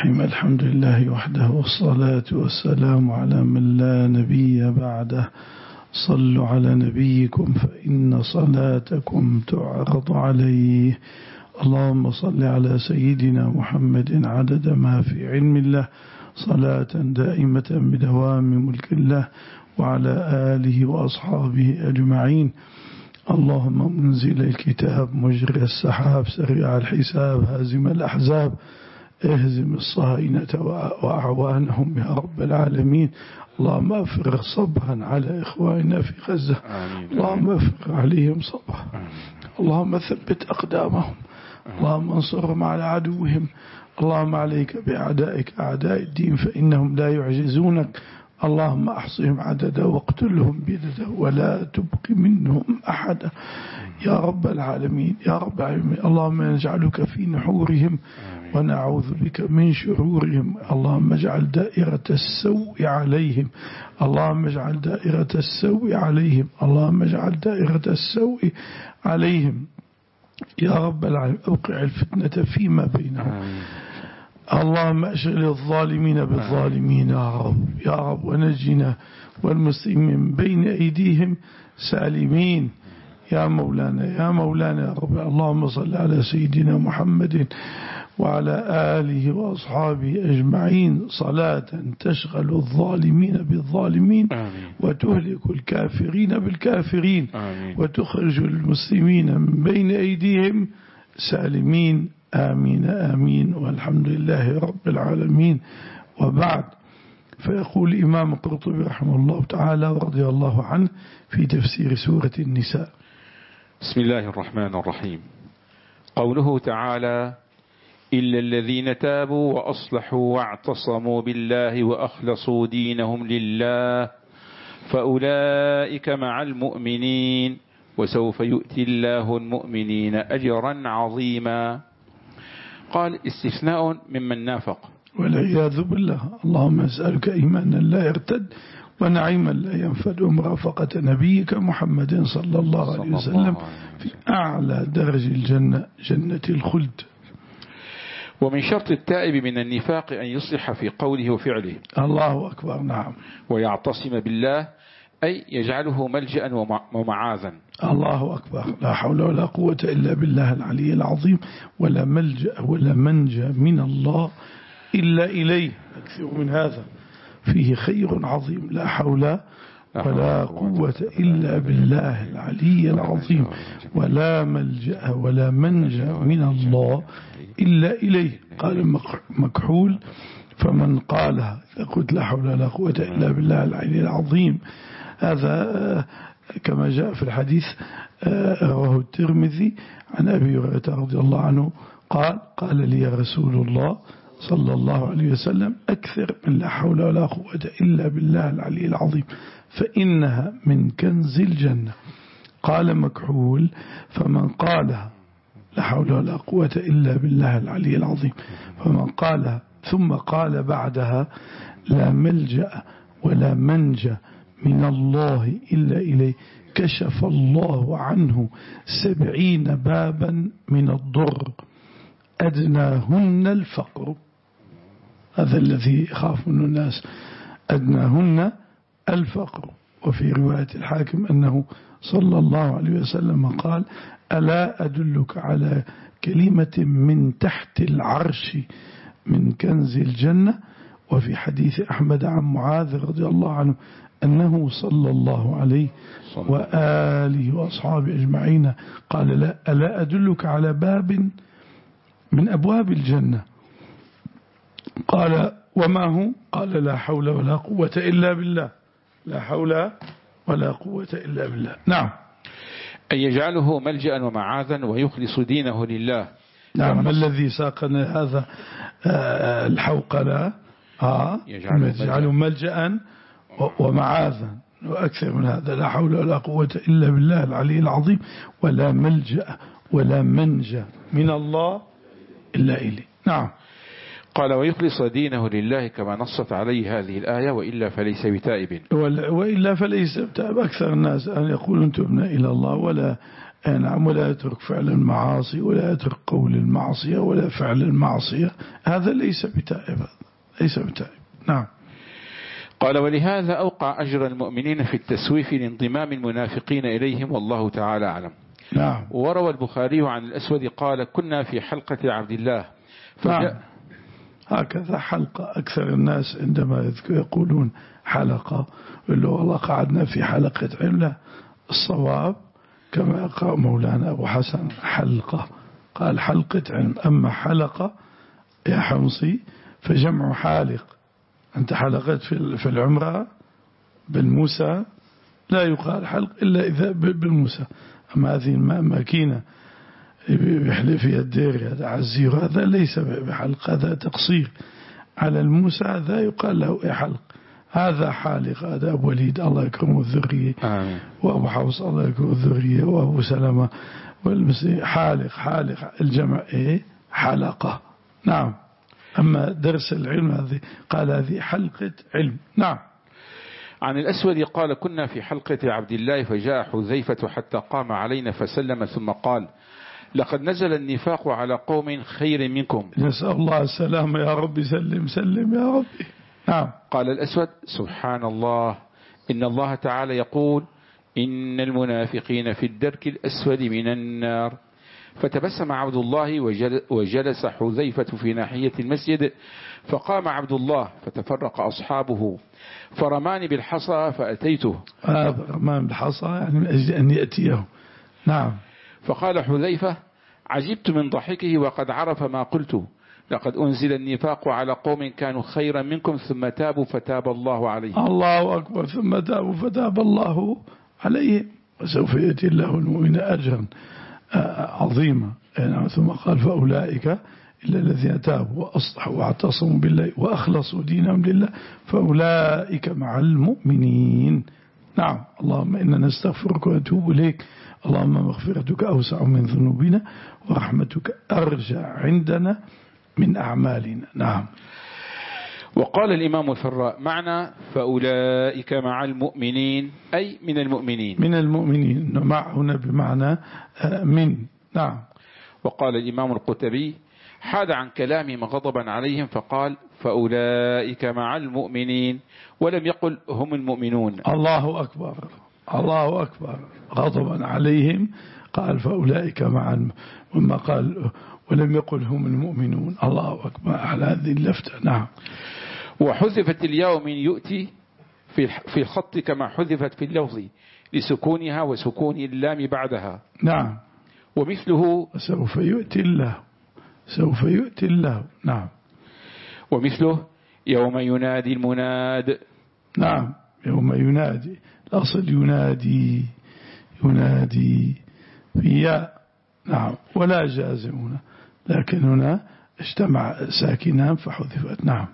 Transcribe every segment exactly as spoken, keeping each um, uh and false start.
الرحيم. الحمد لله وحده والصلاة والسلام على من لا نبي بعده. صلوا على نبيكم فإن صلاتكم تعرض عليه. اللهم صل على سيدنا محمد عدد ما في علم الله صلاة دائمة بدوام ملك الله وعلى آله وأصحابه أجمعين. اللهم منزل الكتاب مجري السحاب سريع الحساب هازم الأحزاب اهزم الصهاينة وأعوانهم يا رب العالمين. اللهم أفرغ صبرا على إخواننا في غزة. اللهم أفرغ عليهم صبرا. اللهم ثبت أقدامهم. اللهم انصرهم على عدوهم. اللهم عليك بأعدائك أعداء الدين فإنهم لا يعجزونك. اللهم أحصهم عددا واقتلهم بددا ولا تبق منهم أحدا يا رب العالمين يا رب العالمين. اللهم نجعلك في نحورهم ونعوذ بك من شرورهم. اللهم اجعل دائرة السوء عليهم. اللهم اجعل دائرة السوء عليهم. اللهم اجعل دائرة السوء عليهم يا رب العالمين. أوقع الفتنة فيما بينهم. اللهم أشغل الظالمين بالظالمين يا رب يا رب ونجنا والمسلمين من بين أيديهم سالمين يا مولانا يا مولانا يا رب. اللهم صل على سيدنا محمد وعلى آله وأصحابه أجمعين صلاة تشغل الظالمين بالظالمين وتهلك الكافرين بالكافرين وتخرج المسلمين من بين أيديهم سالمين. آمين آمين والحمد لله رب العالمين. وبعد، فيقول الإمام القرطبي رحمه الله تعالى ورضي الله عنه في تفسير سورة النساء: بسم الله الرحمن الرحيم. قوله تعالى: إلا الذين تابوا وأصلحوا واعتصموا بالله وأخلصوا دينهم لله فأولئك مع المؤمنين وسوف يؤتي الله المؤمنين أجرا عظيما. قال: استثناء ممن نافق والعياذ بالله. اللهم أسألك إيمانا لا يرتد ونعيما لا ينفد ومرافقة نبيك محمد صلى الله عليه وسلم في أعلى درج الجنة جنة الخلد. ومن شرط التائب من النفاق أن يصلح في قوله وفعله. الله أكبر. نعم. ويعتصم بالله أي يجعله ملجأ ومعاذا. الله أكبر. لا حول ولا قوة إلا بالله العلي العظيم. ولا ملجأ ولا منجى من الله إلا إليه. أكثر من هذا فيه خير عظيم. لا حول ولا قوة إلا بالله العلي العظيم. ولا ملجأ ولا منجى من الله إلا إليه. قال مكحول: فمن قالها فقلت لا حول ولا قوة إلا بالله العلي العظيم. هذا كما جاء في الحديث رواه الترمذي عن أبي هريرة رضي الله عنه قال: قال لي رسول الله صلى الله عليه وسلم: أكثر من لا حول ولا قوة إلا بالله العلي العظيم فإنها من كنز الجنة. قال مكحول: فمن قالها لا حول ولا قوة إلا بالله العلي العظيم فمن قالها ثم قال بعدها لا ملجأ ولا منجى من الله إلا إليه كشف الله عنه سبعين بابا من الضر أدناهن الفقر. هذا الذي يخاف من الناس، أدناهن الفقر. وفي رواية الحاكم أنه صلى الله عليه وسلم قال: ألا أدلك على كلمة من تحت العرش من كنز الجنة. وفي حديث أحمد عن معاذ رضي الله عنه أنه صلى الله عليه وآله وأصحابه أجمعين قال: لا ألا أدلك على باب من أبواب الجنة؟ قال: وما هو؟ قال: لا حول ولا قوة إلا بالله. لا حول ولا قوة إلا بالله. نعم. أن يجعله ملجأ ومعاذا ويخلص دينه لله. نعم. ما الذي ساقنا هذا الحوقلة؟ آه يجعله ملجأ ومعاذا وأكثر من هذا. لا حول ولا قوة إلا بالله العلي العظيم. ولا ملجأ ولا منجى من الله إلا إليه. نعم. قال: ويخلص دينه لله كما نصت عليه هذه الآية وإلا فليس بتائب. وإلا فليس بتائب. أكثر الناس أن يقولون تبنا إلى الله ولا نعم، ولا يترك فعل المعاصي ولا يترك قول المعصية ولا فعل المعصية، هذا ليس بتائب، ليس بتائب. نعم. قال ولهذا أوقع أجر المؤمنين في التسويف لانضمام المنافقين إليهم والله تعالى أعلم. نعم. وروى البخاري عن الأسود قال كنا في حلقة عبد الله فجاء. نعم. هكذا حلقة، أكثر الناس عندما يقولون حلقة يقولوا والله قعدنا في حلقة علم، الصواب كما قال مولانا أبو حسن حلقة، قال حلقة علم. أما حلقة يا حمصي فجمع حالق، أنت حلقت في العمرة بالموسى لا يقال حلق إلا إذا بالموسى. أما هذه الماكينة بيحلف فيها الدير هذا عزير، هذا ليس بحلق، هذا تقصير على الموسى، هذا يقال له حلق. هذا حالق، هذا أبو وليد الله يكرمه الذرية، وأبو حوص الله يكرمه الذرية، وأبو سلمة والمسيح حالق. حالق الجمع إيه؟ حلقة. نعم. أما درس العلم هذه قال هذه حلقة علم. نعم. عن الأسود قال كنا في حلقة عبد الله فجاء حذيفة حتى قام علينا فسلم ثم قال لقد نزل النفاق على قوم خير منكم. نسأل الله السلام يا رب، سلم سلم يا رب. نعم. قال الأسود سبحان الله، إن الله تعالى يقول إن المنافقين في الدرك الأسود من النار. فتبسم عبد الله وجلس حذيفة في ناحية المسجد، فقام عبد الله فتفرق أصحابه فرماني بالحصى فأتيته. آه رمان بالحصى يعني من أجل أن يأتيه. نعم. فقال حذيفة عجبت من ضحكه وقد عرف ما قلت، لقد أنزل النفاق على قوم كانوا خيرا منكم ثم تابوا فتاب الله عليهم. الله أكبر. ثم تابوا فتاب الله عليهم وسوف يأتي الله المؤمن أجرا عظيمة. ثم قال فأولئك إلا الذين تابوا وأصلحوا واعتصموا بالله وأخلصوا دينهم لله فأولئك مع المؤمنين. نعم. اللهم إنا نستغفرك ونتوب إليك، اللهم مغفرتك أوسع من ذنوبنا ورحمتك أرجى عندنا من أعمالنا. نعم. وقال الإمام الفراء معنى فأولئك مع المؤمنين أي من المؤمنين. من المؤمنين، مع هنا بمعنى من. نعم. وقال الإمام القتبي حاد عن كلامهم غضبا عليهم فقال فأولئك مع المؤمنين ولم يقل هم المؤمنون. الله أكبر. الله أكبر. غضبا عليهم قال فأولئك مع، وما قال ولم يقل هم المؤمنون. الله أكبر على هذه اللفتة. نعم. وحذفت الياء من يؤتي في الخط كما حذفت في اللفظ لسكونها وسكون اللام بعدها. نعم. ومثله سوف يؤتي الله، سوف يؤتي الله. نعم. ومثله يوم ينادي المناد. نعم. يوم ينادي، الأصل ينادي، ينادي في ياء. نعم. ولا جازم هنا، لكن هنا اجتمع ساكنان فحذفت. نعم.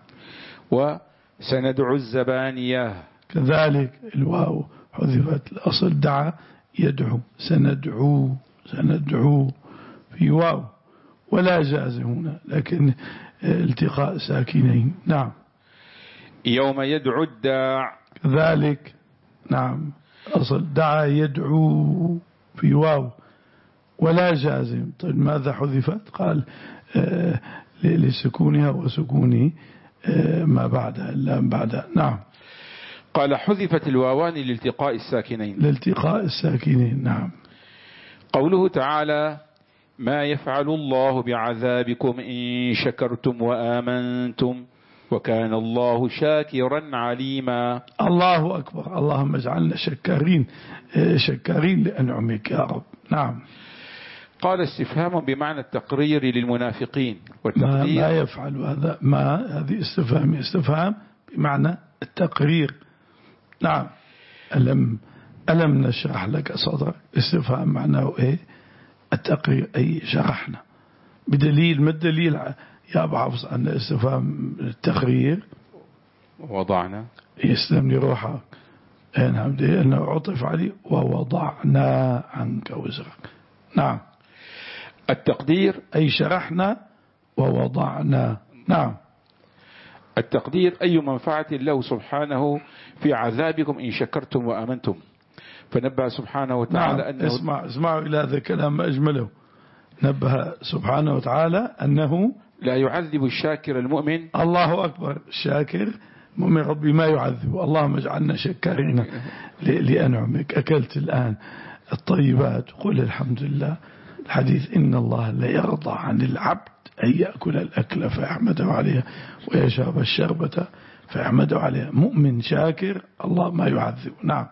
وسندعو الزبانية كذلك الواو حذفت، الأصل دعا يدعو، سندعو سندعو في واو ولا جازم هنا، لكن التقاء ساكنين. نعم. يوم يدعو الداع كذلك. نعم. أصل دعا يدعو في واو ولا جازم. طيب ماذا حذفت؟ قال آه لسكونها وسكون آه ما بعدها اللام بعدها. نعم. قال حذفت الواوان لالتقاء الساكنين. لالتقاء الساكنين. نعم. قوله تعالى ما يفعل الله بعذابكم إن شكرتم وآمنتم وكان الله شاكرا عليما. الله أكبر. اللهم اجعلنا شكارين شكارين لأنعمك يا رب. نعم. قال استفهام بمعنى التقرير للمنافقين ما, ما يفعل هذا، ما هذه استفهام استفهام بمعنى التقرير. نعم. ألم ألم نشرح لك صدرك، استفهام معناه إيه؟ التقرير، أي شرحنا بدليل. ما الدليل يا أبو حفص أن استفهام التقرير؟ وضعنا. يسلم لي روحك. نعم. أنه عطف عليه ووضعنا عنك وزرك. نعم. التقدير أي شرحنا ووضعنا. نعم. التقدير أي منفعة له سبحانه في عذابكم إن شكرتم وآمنتم. فنبه سبحانه وتعالى نعم. أنه اسمع اسمعوا إلى هذا الكلام ما أجمله. نبه سبحانه وتعالى أنه لا يعذب الشاكر المؤمن. الله أكبر. الشاكر مؤمن ربي ما يعذب. اللهم اجعلنا شكارين لأنعمك. أكلت الآن الطيبات وقل الحمد لله. الحديث إن الله لا يرضى عن العبد أن يأكل الأكل فيحمده عليها ويشرب الشربة فيحمده عليها. مؤمن شاكر الله ما يعذب. نعم.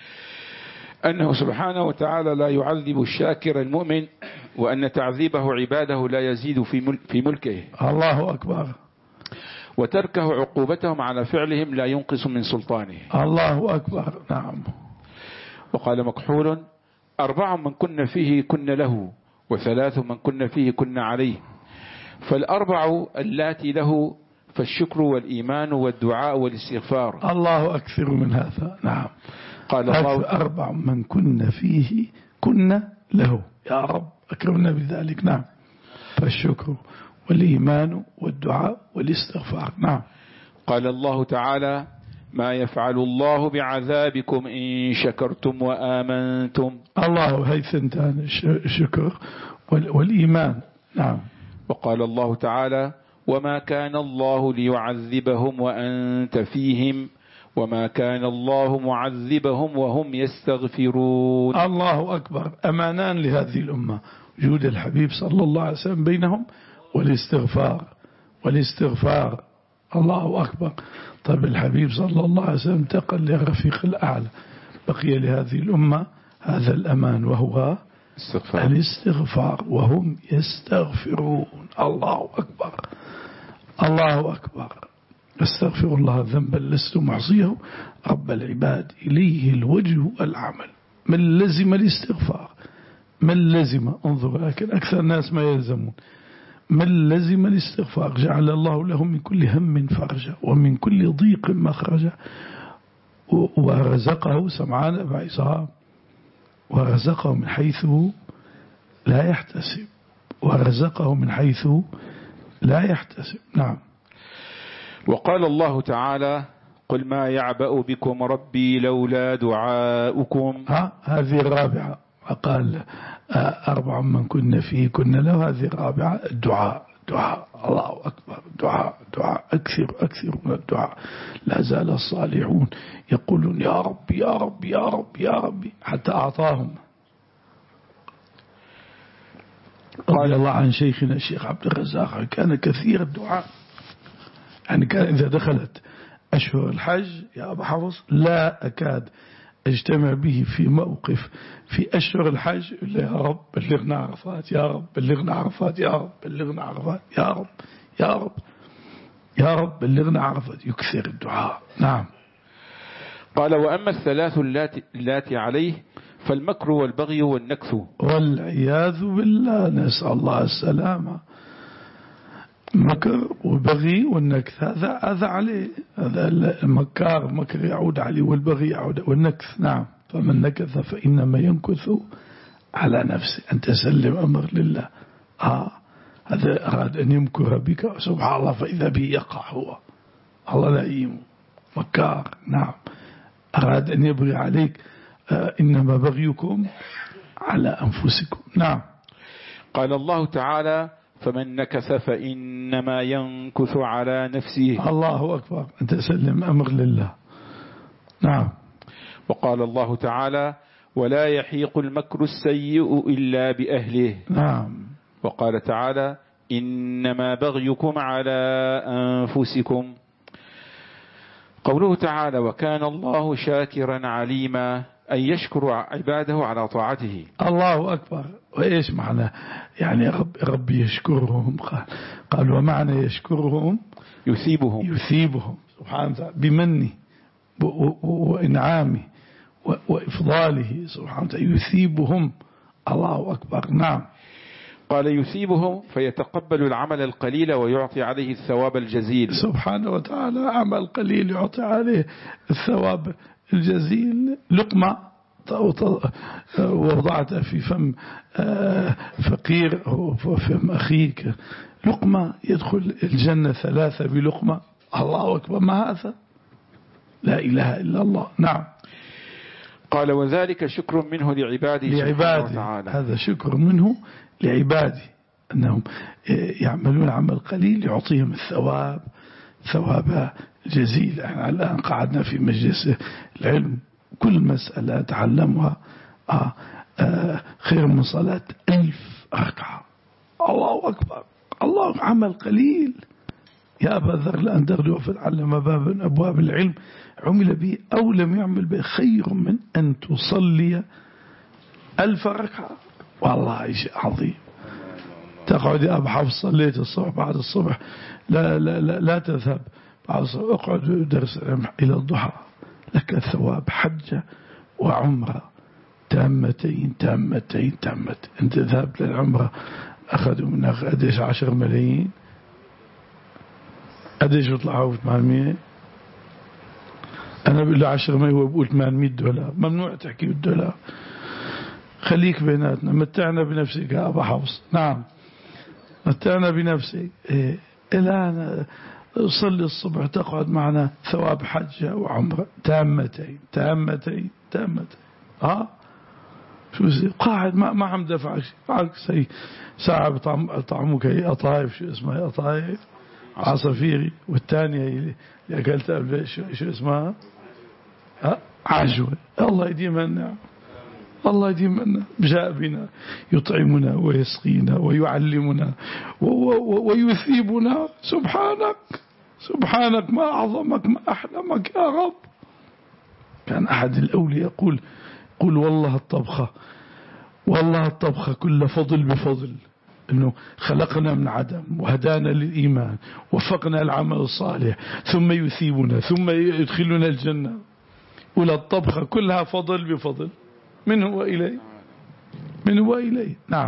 أنه سبحانه وتعالى لا يعذب الشاكر المؤمن، وأن تعذيبه عباده لا يزيد في ملكه. الله أكبر. وتركه عقوبتهم على فعلهم لا ينقص من سلطانه. الله أكبر. نعم. وقال مكحول: أربع من كن فيه كن له، وثلاث من كن فيه كن عليه. فالأربع اللاتي له فالشكر والإيمان والدعاء والاستغفار. الله أكثر من هذا. نعم. قال الله: أربع من كن فيه كن له. يا رب أكرمنا بذلك. نعم. فالشكر والإيمان والدعاء والاستغفار. نعم. قال الله تعالى: ما يفعل الله بعذابكم إن شكرتم وآمنتم. الله هي ثنتان، الشكر والإيمان. نعم. وقال الله تعالى: وما كان الله ليعذبهم وأنت فيهم وما كان الله معذبهم وهم يستغفرون. الله أكبر. أمانان لهذه الأمة، وجود الحبيب صلى الله عليه وسلم بينهم والاستغفار والاستغفار. الله أكبر. طيب الحبيب صلى الله عليه وسلم انتقل للرفيق الأعلى، بقي لهذه الأمة هذا الأمان وهو استغفار. الاستغفار وهم يستغفرون. الله أكبر. الله أكبر. استغفر الله ذنبا لست محصيه رب العباد إليه الوجه والعمل. من لزم الاستغفار، من لزم، انظر، لكن أكثر الناس ما يلزمون. من لزم الاستغفار جعل الله له من كل هم فرجا ومن كل ضيق مخرجا ورزقه سمعان بعصام ورزقه من حيث لا يحتسب ورزقه من حيث لا يحتسب. نعم. وقال الله تعالى: قل ما يعبأ بكم ربي لولا دعاؤكم. ها هذه الرابعة. قال أربع من كنا فيه كنا له. هذه الرابعة الدعاء. دعاء. الله أكبر. دعاء دعاء. أكثر أكثر من الدعاء. لا زال الصالحون يقولون يا رب يا رب يا رب يا رب حتى أعطاهم. قال الله عن شيخنا الشيخ عبد الرزاق كان كثير الدعاء، يعني كان إذا دخلت أشهر الحج يا أبا حفص لا أكاد اجتمع به في موقف في أشهر الحج إلا يا رب بلغنا عرفات، يا رب بلغنا عرفات، يا رب بلغنا عرفات، يا رب يا رب يا رب بلغنا عرفات. يكثر الدعاء. نعم. قال: وأما الثلاث اللاتي عليه فالمكر والبغي والنكث. والعياذ بالله، نسأل الله السلامة. مكر وبغي والنكث هذا هذا عليه، هذا المكار مكر يعود عليه والبغي يعود والنكث. نعم. فمن نكث فإنما ينكث على نفسه. أن تسلم أمر لله. آه هذا أراد أن يمكر بك سبحان الله فإذا به يقع هو. الله لئيم مكار. نعم. أراد أن يبغي عليك آه إنما بغيكم على أنفسكم. نعم. قال الله تعالى: فمن نكث فإنما ينكث على نفسه. الله أكبر. أن تسلم أمر لله. نعم. وقال الله تعالى: ولا يحيق المكر السيء إلا بأهله. نعم. وقال تعالى: إنما بغيكم على أنفسكم. قوله تعالى: وكان الله شاكرا عليما، أن يشكر عباده على طاعته. الله أكبر. وإيش معنى يعني رب ربي يشكرهم؟ قال, قال ومعنى يشكرهم يثيبهم يثيبهم سبحانه وتعالى بمنه وإنعامه وإفضاله سبحانه وتعالى. يثيبهم. الله أكبر. نعم. قال: يثيبهم فيتقبل العمل القليل ويعطي عليه الثواب الجزيل. سبحانه وتعالى. عمل قليل يعطي عليه الثواب الجزيل. لقمة وضعتها في فم فقير أو فم أخيك، لقمة يدخل الجنة ثلاثة بلقمة. الله أكبر. ما هذا؟ لا إله إلا الله. نعم. قال وذلك شكر منه لعباده لعباده تعالى. هذا شكر منه لعباده أنهم يعملون عمل قليل يعطيهم الثواب ثواب جزيل. احنا الآن قعدنا في مجلس العلم كل مسألة تعلمها آه آه خير من صلاة ألف ركعة. الله أكبر، الله عمل قليل. يا أبا ذر لأن تغدو فتعلم باب من أبواب العلم عمل به أو لم يعمل به خير من أن تصلي ألف ركعة. والله شيء عظيم. تقعد يا أبا حفص صليت الصبح بعد الصبح لا, لا, لا, لا تذهب بعد الصبح اقعد درس إلى الضحى لك الثواب حجة وعمرة تامتين تامتين تامت. انت ذهبت للعمرة أخذوا منك قديش عشر ملايين قديش يطلعوا ثمانمية. أنا بقول له عشر ملايين هو بقول ثمانمية دولار. ممنوع تحكي بالدولار. خليك بيناتنا. متعنا بنفسك يا أبا حفص. نعم متعنا بنفسك. إيه الآن صلي الصبح تقعد معنا ثواب حجة وعمرة تامتين تامتين تامتين. ها شو زي قاعد ما ما عم دفع شيء عكس هي ساعة بطعم طعمك هي قطايف شو اسمها هي قطايف عصافيري والثانية هي اللي أكلت قبل شو شو اسمها ها عجوة. الله يديم النعم الله يديم النعم. جاء بنا يطعمنا ويسقينا ويعلمنا ويثيبنا. سبحانك سبحانك ما أعظمك ما أحلمك يا رب. كان أحد الأولياء يقول قل والله الطبخة والله الطبخة كل فضل بفضل إنه خلقنا من عدم وهدانا للإيمان وفقنا العمل الصالح ثم يثيبنا ثم يدخلنا الجنة. ولا الطبخة كلها فضل بفضل منه وإليه منه وإليه. نعم.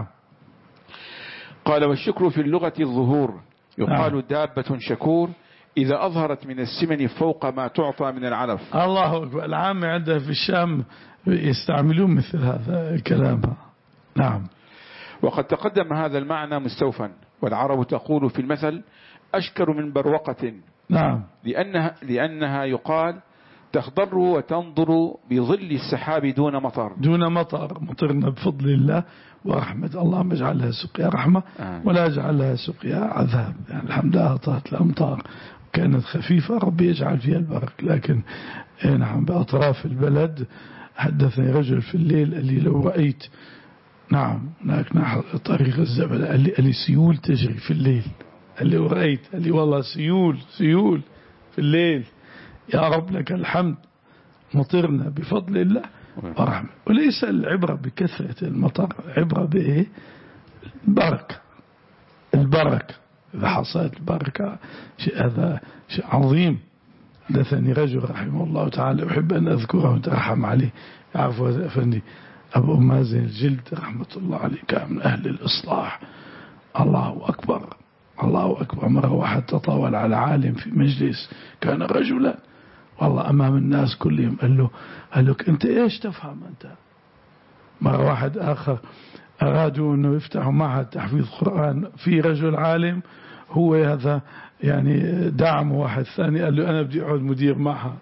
قال والشكر في اللغة الظهور. يقال نعم. دابة شكور إذا أظهرت من السمن فوق ما تعطى من العلف. الله أكبر. العامة عندها في الشام يستعملون مثل هذا الكلام. نعم. وقد تقدم هذا المعنى مستوفا. والعرب تقول في المثل أشكر من بروقة. نعم. لأنها, لأنها يقال تخضر وتنظر بظل السحاب دون مطر دون مطر. مطرنا بفضل الله ورحمة الله ما اجعلها سقيا رحمة آه. ولا اجعلها سقيا عذاب. يعني الحمد لله أعطت الأمطار كانت خفيفة ربي يجعل فيها البرك. لكن نعم بأطراف البلد حدثني رجل في الليل قال لي لو رأيت نعم هناك نحو طريق الزبل قال لي, قال لي سيول تجري في الليل. قال لي ورأيت قال لي والله سيول سيول في الليل. يا رب لك الحمد مطرنا بفضل الله ورحمة. وليس العبرة بكثرة المطر عبرة بإيه البركة. البركة إذا حصلت البركة شيء هذا شيء عظيم. حدثني رجل رحمه الله تعالى أحب أن أذكره وترحم عليه يعرفوا أفندي أبو مازن الجلد رحمة الله عليه كان من أهل الإصلاح. الله أكبر الله أكبر. مرة واحد تطاول على عالم في مجلس كان رجلا والله أمام الناس كلهم قال له قال لك أنت إيش تفهم أنت. مرة واحد آخر أرادوا أنه يفتحوا معهد تحفيظ قرآن في رجل عالم هو هذا يعني دعم واحد ثاني قال له أنا بدي أعود مدير معهد.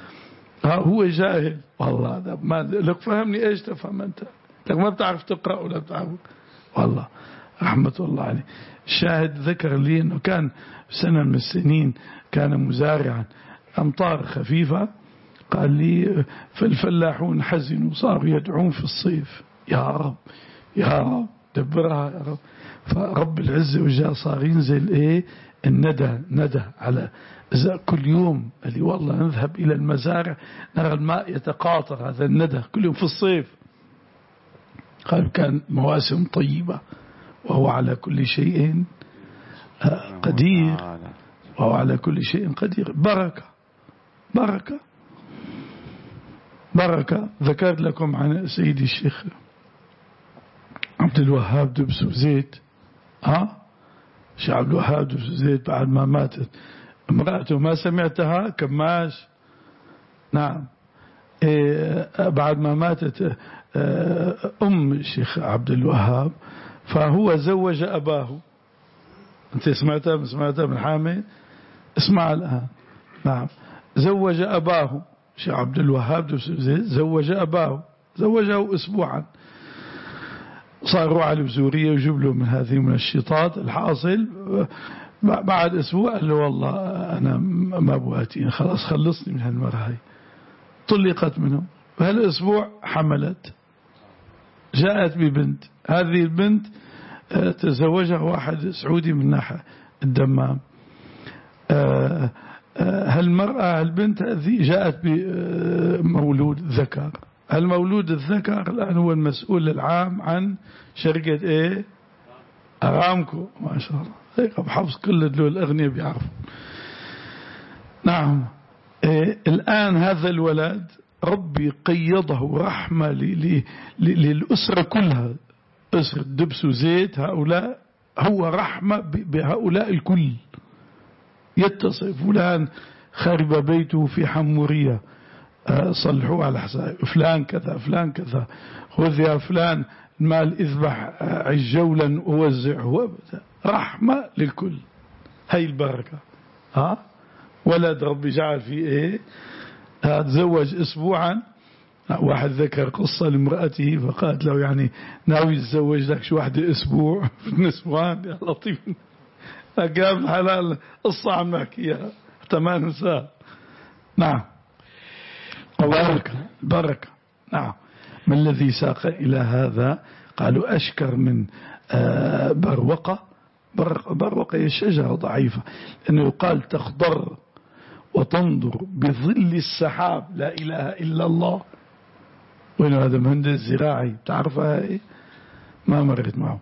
هو جاهل والله هذا ما لك فهمني إيش تفهم أنت لك ما بتعرف تقرأ ولا بتعرف والله رحمة الله عليه. الشاهد ذكر لي أنه كان سنة من السنين كان مزارعا أمطار خفيفة قال لي فالفلاحون حزنوا صاروا يدعون في الصيف يا رب يا رب دبرها يا رب. فرب العزة وجاء صار ينزل إيه الندى ندى على كل يوم. قال لي والله نذهب إلى المزارع نرى الماء يتقاطر هذا الندى كل يوم في الصيف. قال كان مواسم طيبة وهو على كل شيء قدير وهو على كل شيء قدير. بركة بركة بركة. ذكرت لكم عن سيدي الشيخ عبد الوهاب دبس وزيت. ها الشيخ عبد الوهاب دبس وزيت بعد ما ماتت امرأته ما سمعتها كماش. نعم إيه بعد ما ماتت أم الشيخ عبد الوهاب فهو زوج أباه. أنت سمعتها من سمعتها من حامد اسمع الآن. نعم زوج أباه شيخ عبد الوهاب دبس زيت زوج أباه، زوجه أسبوعا، صاروا على بزورية ويجيب له من هذه من الشيطات. الحاصل بعد أسبوع قال له والله أنا ما بواتين، خلاص خلصني من هالمرة هاي. طلقت منه، وهالأسبوع حملت، جاءت ببنت. هذه البنت تزوجها واحد سعودي من ناحية الدمام. هالمرأة البنت هذه جاءت بمولود ذكر. المولود الذكر الآن هو المسؤول العام عن شركة ايه أرامكو، ما شاء الله هيك بحفظ كل دول الأغنياء بيعرفوا. نعم. إيه الآن هذا الولد ربي قيضه رحمة للأسرة كلها، أسرة دبس وزيت هؤلاء، هو رحمة بهؤلاء الكل. يتصل فلان خرب بيته في حمورية، صلحوه على حساب فلان كذا فلان كذا، خذ يا فلان المال اذبح عجولا ووزعه، رحمة للكل. هاي البركة. ها ولد ربي جعل فيه ايه، تزوج اسبوعا. واحد ذكر قصة لامرأته فقالت له يعني ناوي يتزوج لك شو واحدة اسبوع في اسبوعان يا لطيف. قام حلال قصة عم نحكيها حتى ما ننساها. نعم. بركة بركة. نعم. ما الذي ساق إلى هذا؟ قالوا أشكر من بروقة. بروقة هي شجرة ضعيفة، لأنه يقال تخضر وتنظر بظل السحاب، لا إله إلا الله. وين هذا مهندس زراعي تعرفها ايه؟ ما مرت معه.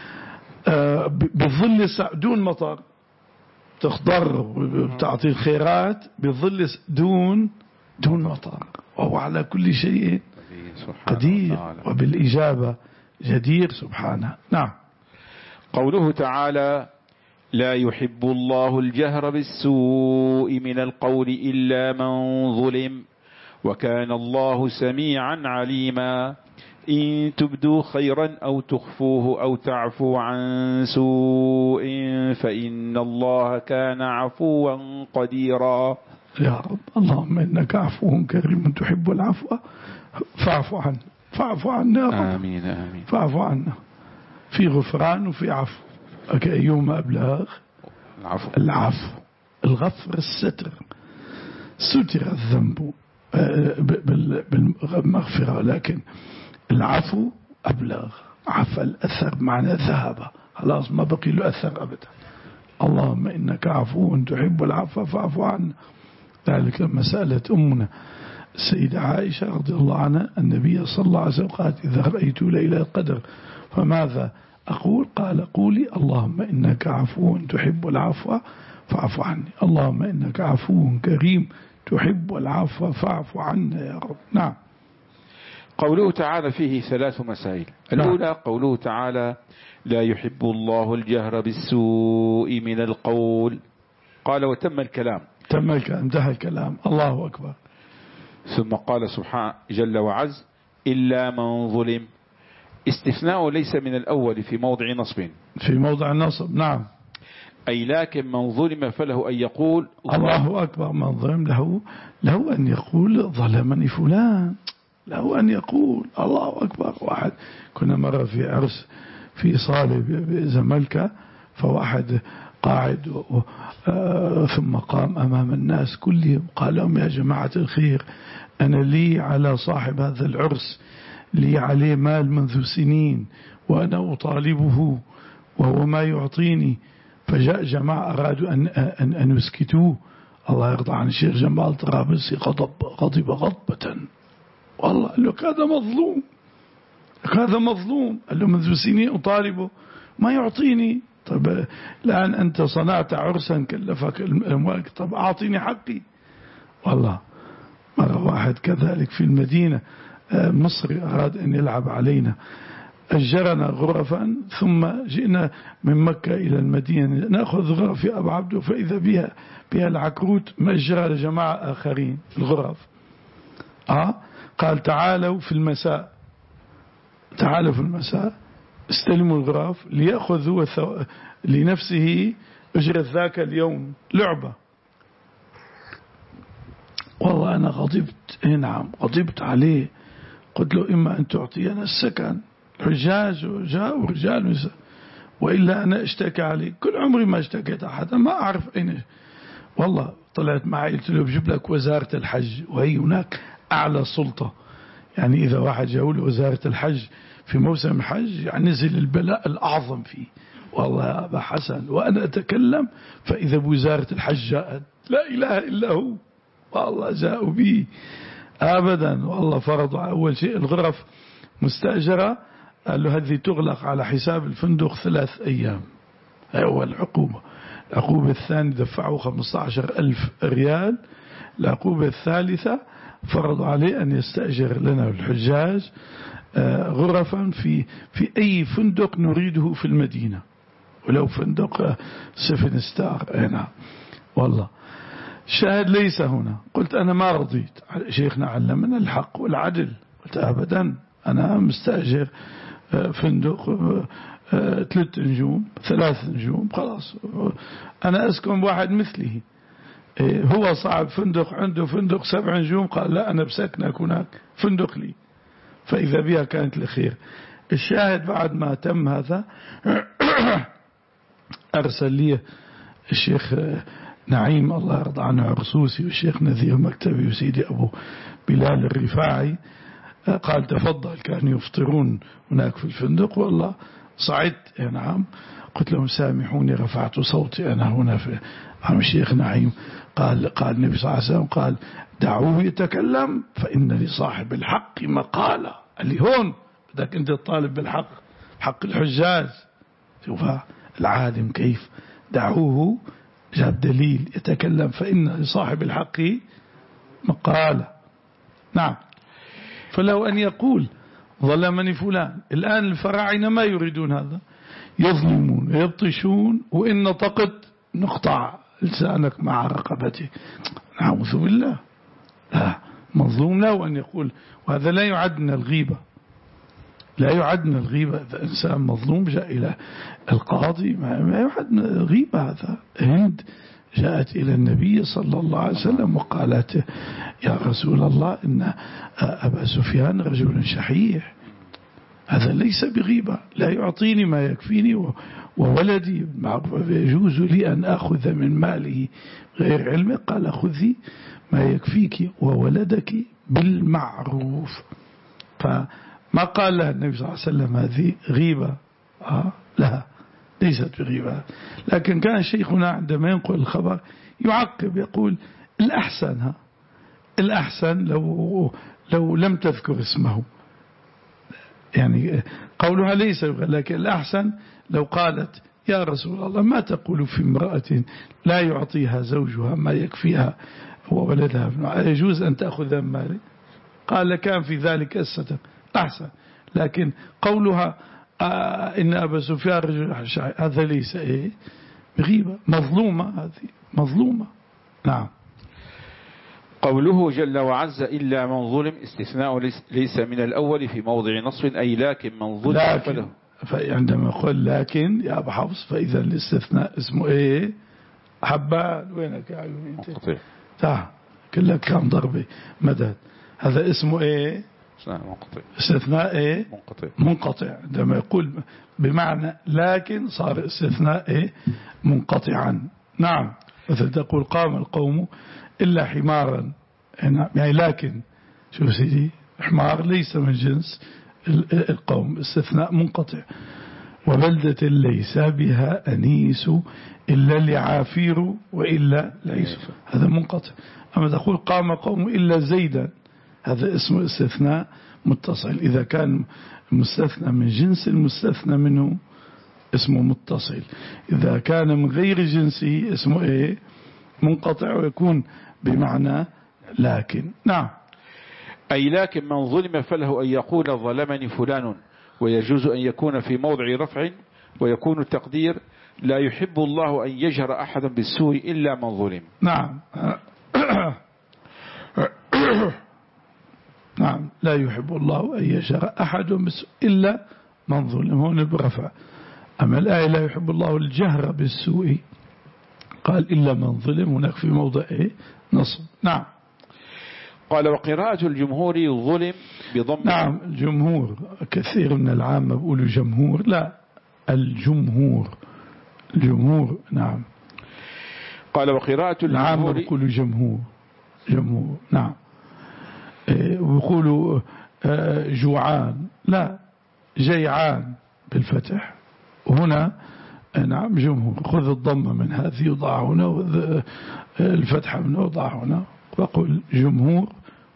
بظل السحاب دون مطر، تخضر وبتعطي الخيرات بظل دون دون مطر، وهو على كل شيء قدير وبالإجابة جدير سبحانه. نعم. قوله تعالى: لا يحب الله الجهر بالسوء من القول إلا من ظلم وكان الله سميعا عليما. إن تبدوا خيرا أو تخفوه أو تعفو عن سوء فإن الله كان عفوا قديرا. يا رب اللهم إنك عفو كريم تحب العفو فاعف عنا، فاعف عنا يا رب. آمين آمين. فاعف عنا. في غفران وفي عفو. أيهما أبلغ؟ العفو. العفو. الغفر الستر، ستر الذنب بالمغفرة، لكن العفو أبلغ. عفى الأثر معنى ذهب، خلاص ما بقي له أثر أبدا. اللهم إنك عفو تحب العفو فاعف عنا. ذلك لما سألت أمنا السيدة عائشة رضي الله عنها النبي صلى الله عليه وسلم قالت: إذا رأيت ليلة القدر فماذا أقول؟ قال: قولي اللهم إنك عفو تحب العفو فاعف عني. اللهم إنك عفو كريم تحب العفو فاعف عنا يا رب. نعم. قوله تعالى فيه ثلاث مسائل. الأولى قوله تعالى: لا يحب الله الجهر بالسوء من القول. قال: وتم الكلام. تم الكلام، انتهى الكلام. الله أكبر. ثم قال سبحانه جل وعز: إلا من ظلم. استثناء ليس من الأول في موضع نصب. في موضع النصب. نعم. أي لكن من ظلم فله أن يقول الله أكبر. من ظلم له له أن يقول ظلمني فلان، له أن يقول الله أكبر. واحد كنا مرة في عرس في صالة بزملكة، فواحد قاعد و... آه ثم قام أمام الناس كلهم قال لهم: يا جماعة الخير، أنا لي على صاحب هذا العرس لي عليه مال منذ سنين وأنا أطالبه وهو ما يعطيني. فجاء جماعة أرادوا أن, أن, أن يسكتوه. الله يرضى عن الشيخ جمال طرابلسي غضب غضب غضبة، والله قال له: هذا مظلوم، هذا مظلوم. قال له: منذ سنين أطالبه ما يعطيني. طب الآن أنت صنعت عرسا كلفك الأموال، طب أعطيني حقي. والله مرة واحد كذلك في المدينة مصري أراد أن يلعب علينا، أجرنا غرفا ثم جئنا من مكة إلى المدينة نأخذ غرف في أبو عبده، فإذا بها بها العكروت مأجرها لجماعة آخرين الغرف. آه قال: تعالوا في المساء، تعالوا في المساء استلموا الغرف ليأخذوا لنفسه أجرة ذاك اليوم لعبة. والله فأنا غضبت، نعم غضبت عليه، قلت له إما أن تعطينا السكن، الحجاج جاءوا رجال وإلا أنا اشتكى عليه. كل عمري ما اشتكيت أحدا، ما أعرف أين. والله طلعت معي قلت له بجيب لك وزارة الحج، وهي هناك أعلى سلطة، يعني إذا واحد جاءوا وزارة الحج في موسم الحج يعني نزل البلاء الأعظم فيه. والله يا أبا حسن وأنا أتكلم فإذا بوزارة الحج جاءت، لا إله إلا هو، والله جاءوا بي أبدا. والله فرضوا أول شيء الغرف مستأجرة، قال له هذه تغلق على حساب الفندق ثلاث أيام، هي أول عقوبة. العقوبة الثانية دفعوا خمسة عشر ألف ريال. العقوبة الثالثة فرضوا عليه أن يستأجر لنا الحجاج غرفا في في أي فندق نريده في المدينة، ولو فندق سفن ستار. هنا والله الشاهد ليس هنا. قلت أنا ما رضيت، شيخنا علمنا الحق والعدل. قلت أبدا أنا مستأجر فندق ثلاث نجوم ثلاث نجوم خلاص، أنا أسكن بواحد مثله. هو صاحب فندق عنده فندق سبع نجوم، قال لا أنا بسكنك هناك فندق لي، فإذا بها كانت الخير. الشاهد بعد ما تم هذا أرسل لي الشيخ نعيم الله يرضى عنه عرسوسي والشيخ نذير مكتبي وسيدي أبو بلال الرفاعي، قال تفضل، كانوا يفطرون هناك في الفندق. والله صعدت نعم، قلت لهم سامحوني رفعت صوتي أنا هنا في عم الشيخ نعيم. قال قال النبي صلى الله عليه وسلم قال دعوه يتكلم فإن لصاحب الحق مقالة. اللي هون بدك أنت تطالب بالحق، حق الحجاج. شوف العالم كيف دعوه، جاب دليل يتكلم فإن لصاحب الحق مقالة. نعم. فلو أن يقول ظلمني فلان، الآن الفراعنة ما يريدون هذا، يظلمون ويبطشون، وإن نطقت نقطع لسانك مع رقبته. نعوذ بالله. لا مظلوم له أن يقول، وهذا لا يعد من الغيبة، لا يعد من الغيبة. إذا إنسان مظلوم جاء إلى القاضي ما يعد من الغيبة. هذا هند جاءت إلى النبي صلى الله عليه وسلم وقالت يا رسول الله إن أبا سفيان رجل شحيح، هذا ليس بغيبة، لا يعطيني ما يكفيني وولدي، يجوز لي أن أخذ من ماله غير علمه. قال خذي ما يكفيك وولدك بالمعروف. فما قال لها النبي صلى الله عليه وسلم هذه غيبة، آه لا ليست بغيبة. لكن كان شيخنا عندما ينقل الخبر يعقب يقول الأحسن، ها الأحسن لو لو لم تذكر اسمه، يعني قولها ليس، لكن الأحسن لو قالت يا رسول الله ما تقول في امرأة لا يعطيها زوجها ما يكفيها وولدها، يجوز أن تأخذ مالي؟ قال كان في ذلك الستر أحسن. لكن قولها آه إن أبا سفيان رجل شاعر، هذا ليس إيه بغيبة، مظلومة، هذه مظلومة. نعم. قوله جل وعز إلا من ظلم استثناء ليس من الأول في موضع نصب، أي لكن من ظلم لكن فله. فعندما قل لكن يا أبو حفص فإذا الاستثناء اسمه إيه؟ حبان وينك يا عيوني انت؟ منقطع. تعال كلك كم ضربة مدد، هذا اسمه إيه؟ منقطع. استثناء إيه؟ منقطع. منقطع. عندما يقول بمعنى لكن صار استثناء إيه؟ منقطعا. نعم. مثل تقول قام القوم إلا حمارا، يعني لكن شو سيدي حمار ليس من جنس القوم، استثناء منقطع. وبلدة ليس بها أنيس إلا لعافير وإلا ليس، هذا منقطع. أما تقول قام قوم إلا زيدا، هذا اسمه استثناء متصل. إذا كان مستثنى من جنس المستثنى منه اسمه متصل، إذا كان من غير جنسه اسمه إيه؟ منقطع، ويكون بمعنى لكن. نعم. أي لكن من ظلم فله أن يقول ظلمني فلان، ويجوز أن يكون في موضع رفع، ويكون التقدير لا يحب الله أن يجهر أحدا بالسوء إلا من ظلم. نعم. نعم لا يحب الله أن يجهر أحد بالسوء إلا من ظلم، هون برفع. أما الآية لا يحب الله الجهر بالسوء، قال إلا من ظلم، هناك في موضع إيه؟ نصب. نعم. قال وقراءة الجمهور ظلم بضم. نعم الجمهور، كثير من العامة بيقولوا جمهور، لا الجمهور، الجمهور نعم. قال وقراءة العامة الجمهور بيقولوا جمهور، جمهور نعم. ويقولوا جوعان، لا جيعان بالفتح. هنا نعم جمهور، خذ الضمة من هذه وضع هنا، والفتحة من وضع هنا، وقل جمهور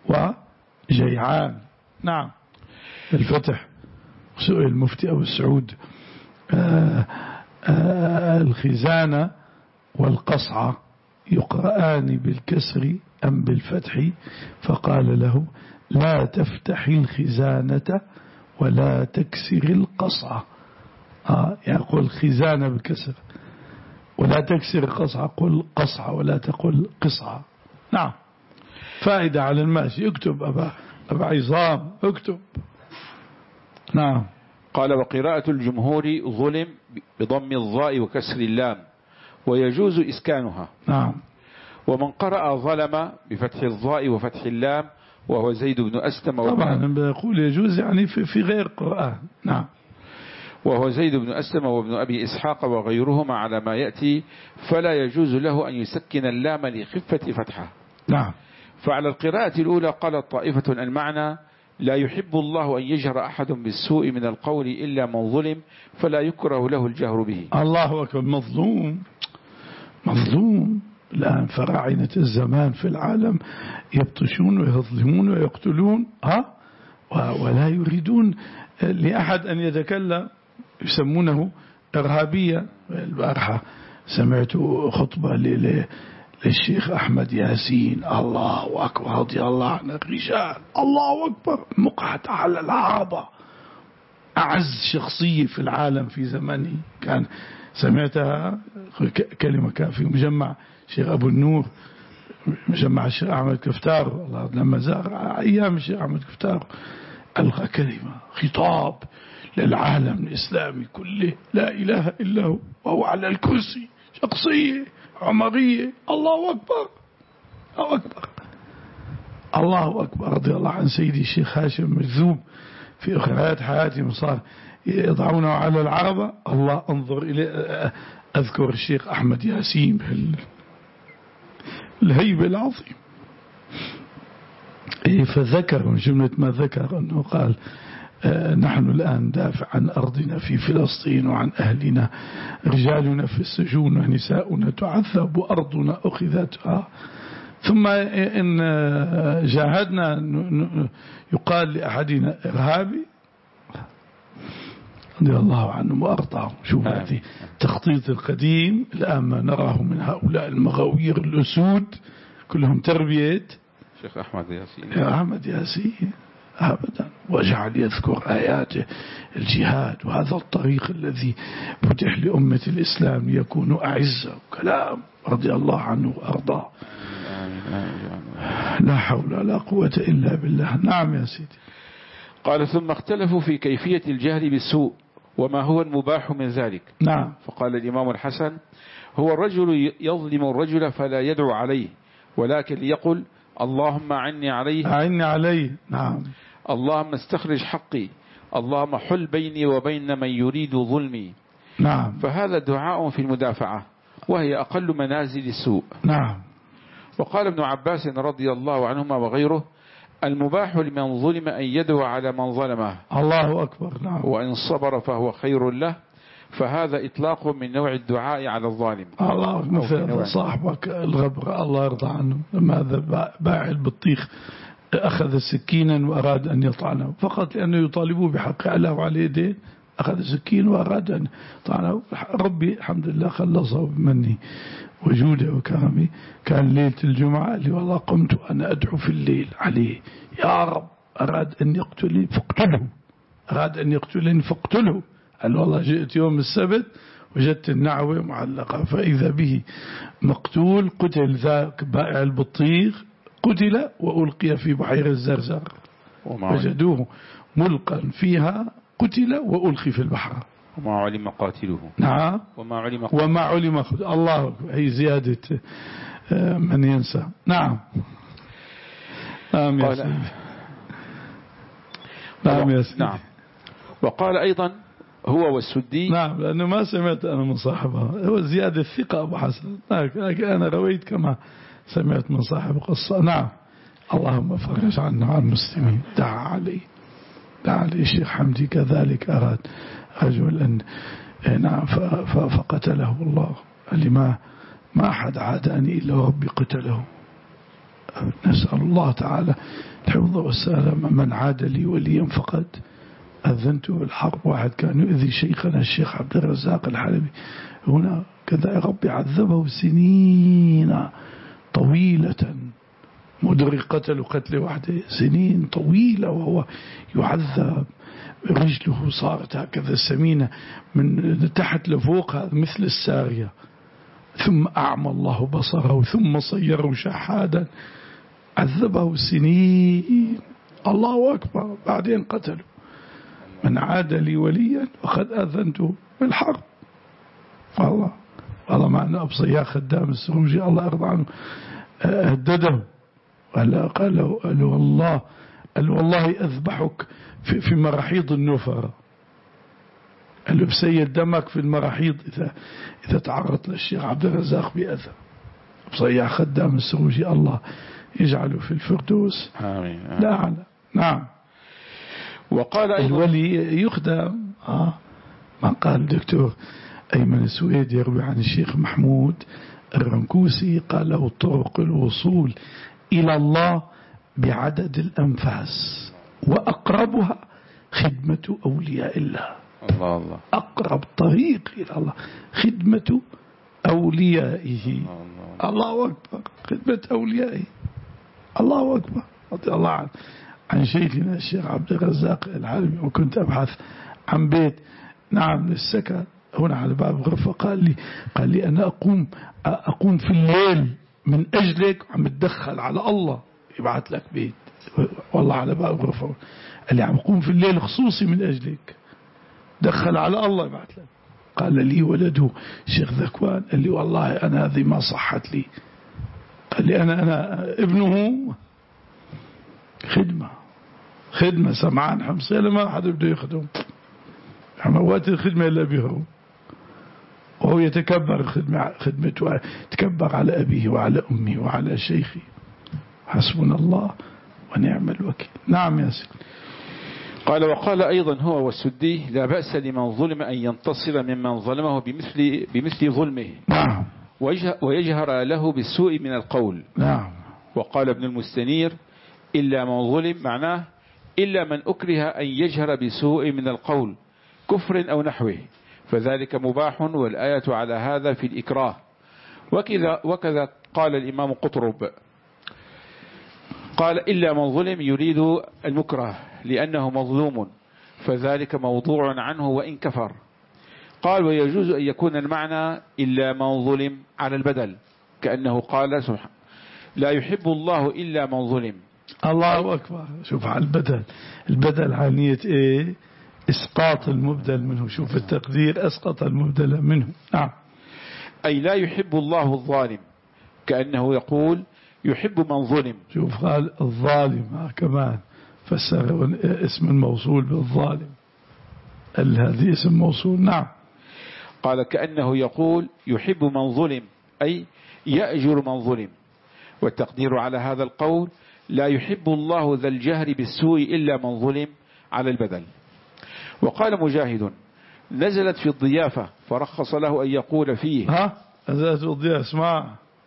وجيعان. نعم الفتح. سئل المفتي أبو السعود آآ آآ الخزانة والقصعة يقرآن بالكسر أم بالفتح؟ فقال له لا تفتح الخزانة ولا تكسر القصعة. آه يقول خزانة بالكسر، ولا تكسر القصعة، قل قصعة ولا تقل قصعة. نعم فائدة على الماشي. اكتب أبا, أبا عظام اكتب. نعم. قال وقراءة الجمهور ظلم بضم الظاء وكسر اللام ويجوز إسكانها. نعم. ومن قرأ ظلم بفتح الظاء وفتح اللام وهو زيد بن أسلم. طبعا بيقول يجوز يعني في, في غير قرآن. نعم. وهو زيد بن أسلم وابن أبي إسحاق وغيرهما على ما يأتي، فلا يجوز له أن يسكن اللام لخفة فتحة. نعم. فعلى القراءة الأولى قالت طائفة المعنى لا يحب الله أن يجهر أحد بالسوء من القول إلا من ظلم، فلا يكره له الجهر به. الله أكبر. مظلوم، مظلوم. الآن فراعنة الزمان في العالم يبطشون ويظلمون ويقتلون، ها ولا يريدون لأحد أن يتكلم، يسمونه إرهابية. البارحة سمعت خطبة للشيخ أحمد ياسين، الله أكبر، رضي الله عن الرجال، الله أكبر، مقعد على العربة، أعز شخصية في العالم في زمنه كان. سمعتها كلمة كان في مجمع الشيخ أبو النور، مجمع الشيخ أحمد كفتار، الله لما زار أيام الشيخ أحمد كفتار ألقى كلمة خطاب للعالم الإسلامي كله، لا إله إلا هو، وهو على الكرسي، شخصية عمرية. الله أكبر، الله أكبر، الله أكبر. رضي الله عن سيدي الشيخ هاشم مجذوب في أخرات حياتهم صار يضعونه على العربة. الله انظر إلى أذكر الشيخ أحمد ياسين الهيبة العظيم. فذكر من جملة ما ذكر أنه قال نحن الآن دافع عن أرضنا في فلسطين وعن أهلنا، رجالنا في السجون ونساؤنا تعذب وأرضنا أخذتها، ثم إن جاهدنا يقال لأحدنا إرهابي. رضي الله عنهم وأرضاهم. شوف هذه التخطيط القديم. الآن ما نراه من هؤلاء المغاوير الأسود كلهم تربية شيخ أحمد ياسين. يا أحمد ياسين أبدا. وجعل يذكر آيات الجهاد، وهذا الطريق الذي فتح لأمة الإسلام ليكونوا أعزة، كلام رضي الله عنه وأرضاه. لا حول ولا قوة إلا بالله. نعم يا سيدي. قال ثم اختلفوا في كيفية الجهر بالسوء وما هو المباح من ذلك. نعم. فقال الإمام الحسن هو الرجل يظلم الرجل فلا يدعو عليه، ولكن يقول اللهم أعني عليه، أعني عليه. نعم. اللهم استخرج حقي، اللهم حل بيني وبين من يريد ظلمي. نعم. فهذا دعاء في المدافعة، وهي أقل منازل السوء. نعم. وقال ابن عباس رضي الله عنهما وغيره المباح لمن ظلم أن يدعو على من ظلمه. الله أكبر. نعم. وإن صبر فهو خير له، فهذا إطلاق من نوع الدعاء على الظالم. الله مثل صاحبك الغبر الله يرضى عنه، لما هذا باع البطيخ أخذ سكينا وأراد أن يطعنه فقط لأنه يطالبه بحق الله على يديه، أخذ سكين وأراد أن يطعنه. ربي الحمد لله خلصه بمني وجوده وكرمي. كان ليلة الجمعة اللي والله قمت أنا أدعو في الليل عليه، يا رب أراد أن يقتلني فاقتله، أراد أن يقتلني فاقتله. قال والله جئت يوم السبت وجدت النعوة معلقة، فإذا به مقتول، قتل ذاك بائع البطيخ، قتل وألقي في بحيرة الزرزار، وجدوه ملقا فيها، قتل وألقي في البحر وما علم قاتله. نعم. وما علم قاتله. وما علم قاتله. الله أكبر. هي زيادة من ينسى. نعم. نعم يا سيدي. نعم يا سيدي. نعم. وقال أيضا هو والسدي. نعم، لأنه ما سمعت أنا من صاحبها، هو زيادة الثقة أبو حسن، أنا رويت كما سمعت من صاحب قصة. نعم. اللهم فرج عنا وعن المسلمين. دعا علي دعا علي الشيخ حمدي كذلك، أراد رجل أن نعم فقتله الله، اللي ما ما أحد عاداني إلا ربي قتله. نسأل الله تعالى الحفظ والسلام. من عاد لي وليا فقد أذنته بالحرب. واحد كان يؤذي شيخنا الشيخ عبد الرزاق الحلبي هنا كذا، ربي عذبه سنين طويلة، مدري قتل قتل واحدة سنين طويلة وهو يعذب. رجله صارت هكذا سمينة من تحت لفوق مثل السارية، ثم أعمى الله بصره ثم صيره شحادا، عذبه سنين. الله أكبر. بعدين قتله. من عاد لي وليا وقد أذنته بالحرب. الله والله معنا أبصر يا خدام السروجي الله أرضى عنه، هدده قال قال له والله قال له والله أذبحك في, في مراحيض النفرة. قال له بسيل دمك في المراحيض إذا إذا تعرضت للشيخ عبد الرزاق بأذى. أبصر يا خدام السروجي الله يجعله في الفردوس. آمين. لا نعم. وقال الولي يخدم. آه ما قال الدكتور أيمن السويد يروي عن الشيخ محمود الرنكوسي قال له طرق الوصول إلى الله بعدد الأنفاس وأقربها خدمة أولياء الله. الله الله. أقرب طريق إلى الله خدمة أوليائه. الله, الله أكبر. خدمة أوليائه. الله أكبر. رضي الله عنه عن شيخنا الشيخ عبد الرزاق الحلبي. وكنت أبحث عن بيت نعم للسكن هنا على باب غرفة. قال لي قال لي أنا أقوم أقوم في الليل من أجلك، عم تدخل على الله يبعث لك بيت والله على باب غرفة. قال لي عم أقوم في الليل خصوصي من أجلك، دخل على الله يبعث لك. قال لي ولده شيخ ذكوان قال لي والله أنا هذه ما صحت لي. قال لي أنا أنا ابنه خدمة خدمة سمعان حمصيلة ما حد بده يخدم وقت الخدمة إلا بيهرب، وهو يتكبر الخدمة خدمته، يتكبر على أبيه وعلى أمه وعلى شيخه. حسبنا الله ونعم الوكيل. نعم يا سيدي. قال وقال أيضا هو والسدي لا بأس لمن ظلم أن ينتصر ممن ظلمه بمثل, بمثل ظلمه. نعم. ويجهر له بالسوء من القول. نعم. وقال ابن المستنير إلا من ظلم معناه إلا من أكره أن يجهر بسوء من القول كفر أو نحوه، فذلك مباح، والآية على هذا في الإكراه. وكذا, وكذا قال الإمام قطرب قال إلا من ظلم يريد المكره لأنه مظلوم، فذلك موضوع عنه وإن كفر. قال ويجوز أن يكون المعنى إلا من ظلم على البدل، كأنه قال سبحانه لا يحب الله إلا من ظلم. الله أكبر. شوف على البدل، البدل عانية إيه؟ إسقاط المبدل منه. شوف التقدير أسقط المبدل منه. نعم. أي لا يحب الله الظالم، كأنه يقول يحب من ظلم. شوف قال الظالم كمان فسر اسم الموصول بالظالم، هذه اسم موصول. نعم. قال كأنه يقول يحب من ظلم أي يأجر من ظلم. والتقدير على هذا القول لا يحب الله ذا الجهر بالسوء إلا من ظلم على البدل. وقال مجاهد نزلت في الضيافة فرخص له أن يقول فيه. ها نزلت في الضيافة اسمع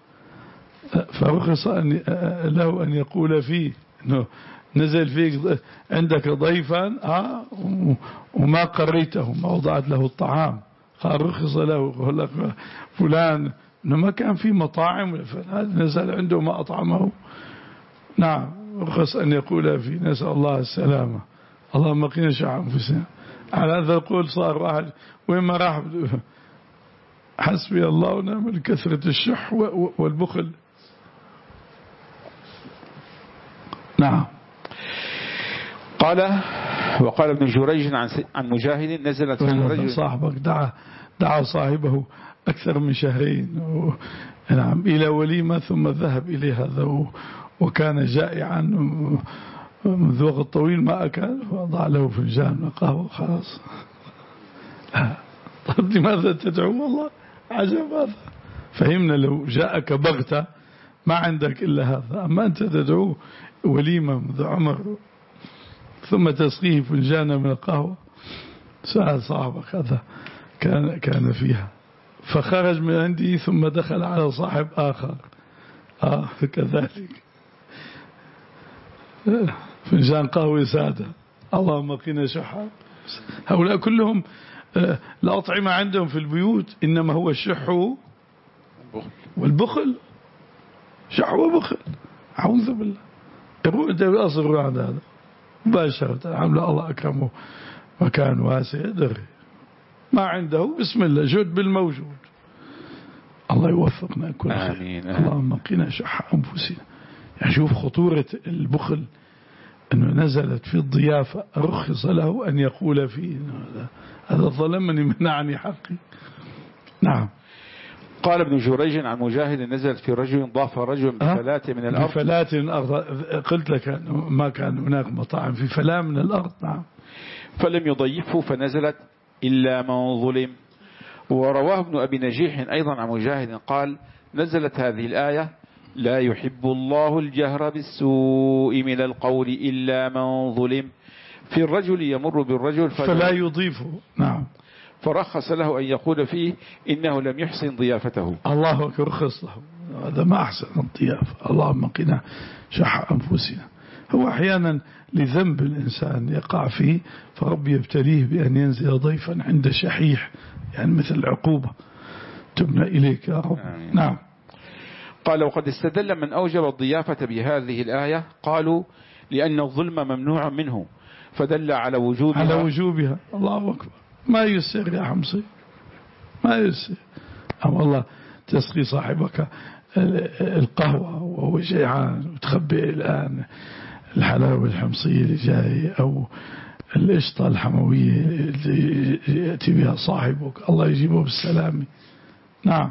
فرخص أن له أن يقول فيه إنه نزل فيك عندك ضيفا ها وما قريته ما وضعت له الطعام، قال رخص له قال لك فلان إنه ما كان في مطاعم نزل عنده ما أطعمه. نعم رخص أن يقول فيه. نسأل الله السلامة. اللهم قنا شح أنفسنا. على هذا القول صار واحد وين ما راح حسبي الله ونعم الكثرة الشح والبخل. نعم. قال وقال ابن جريج عن عن مجاهد نزلت في رجل صاحبك دعا دعا صاحبه أكثر من شهرين و... نعم إلى وليمة ثم ذهب إليه هذا و... وكان جائعا منذ وقت طويل ما أكل وضع له فنجان قهوة خلاص. طيب لماذا تدعو؟ والله عجب هذا. فهمنا لو جاءك بغتة ما عندك إلا هذا، أما أنت تدعوه وليمة منذ عمر ثم تسقيه فنجانا من القهوة. سأل صاحبك هذا كان كان فيها، فخرج من عندي ثم دخل على صاحب آخر آه كذلك فنجان قهوة سادة. اللهم قنا شحا. هؤلاء كلهم الأطعمة عندهم في البيوت إنما هو الشح والبخل. شح وبخل، أعوذ بالله. يقول ده بأصل عن هذا مباشرة. الحمد لله الله أكرمه مكان واسع دري ما عنده بسم الله جود بالموجود. الله يوفقنا كل خير. آمين. اللهم قنا شح أنفسنا. يعني شوف خطورة البخل، أنه نزلت في الضيافة رخص له أن يقول فيه هذا ظلمني منعني حقي. نعم. قال ابن جريج عن مجاهد نزلت في رجل ضاف رجل بفلاة من الأرض. بفلاة من الأرض. قلت لك ما كان هناك مطاعم في فلاة من الأرض. نعم. فلم يضيفه فنزلت إلا من ظلم. ورواه ابن أبي نجيح أيضا عن مجاهد قال نزلت هذه الآية لا يحب الله الجهر بالسوء من القول إلا من ظلم في الرجل يمر بالرجل فلا يضيفه. نعم. فرخص له أن يقول فيه إنه لم يحسن ضيافته. الله يرخص له. هذا ما أحسن الضيافة. اللهم قنا شح أنفسنا. هو أحيانا لذنب الإنسان يقع فيه فرب يبتليه بأن ينزل ضيفا عند شحيح، يعني مثل العقوبة تبنى إليك يا رب. آمين. نعم. قال وقد استدل من أوجب الضيافة بهذه الآية قالوا لأن الظلم ممنوع منه فدل على وجوبها. على وجوبها. الله أكبر. ما يسر يا حمصي ما يسر. أما الله تسقي صاحبك القهوة وهو جيعان وتخبئ الآن الحلاوة الحمصية اللي جاي أو القشطة الحموية اللي يأتي بها صاحبك الله يجيبه بالسلامة. نعم.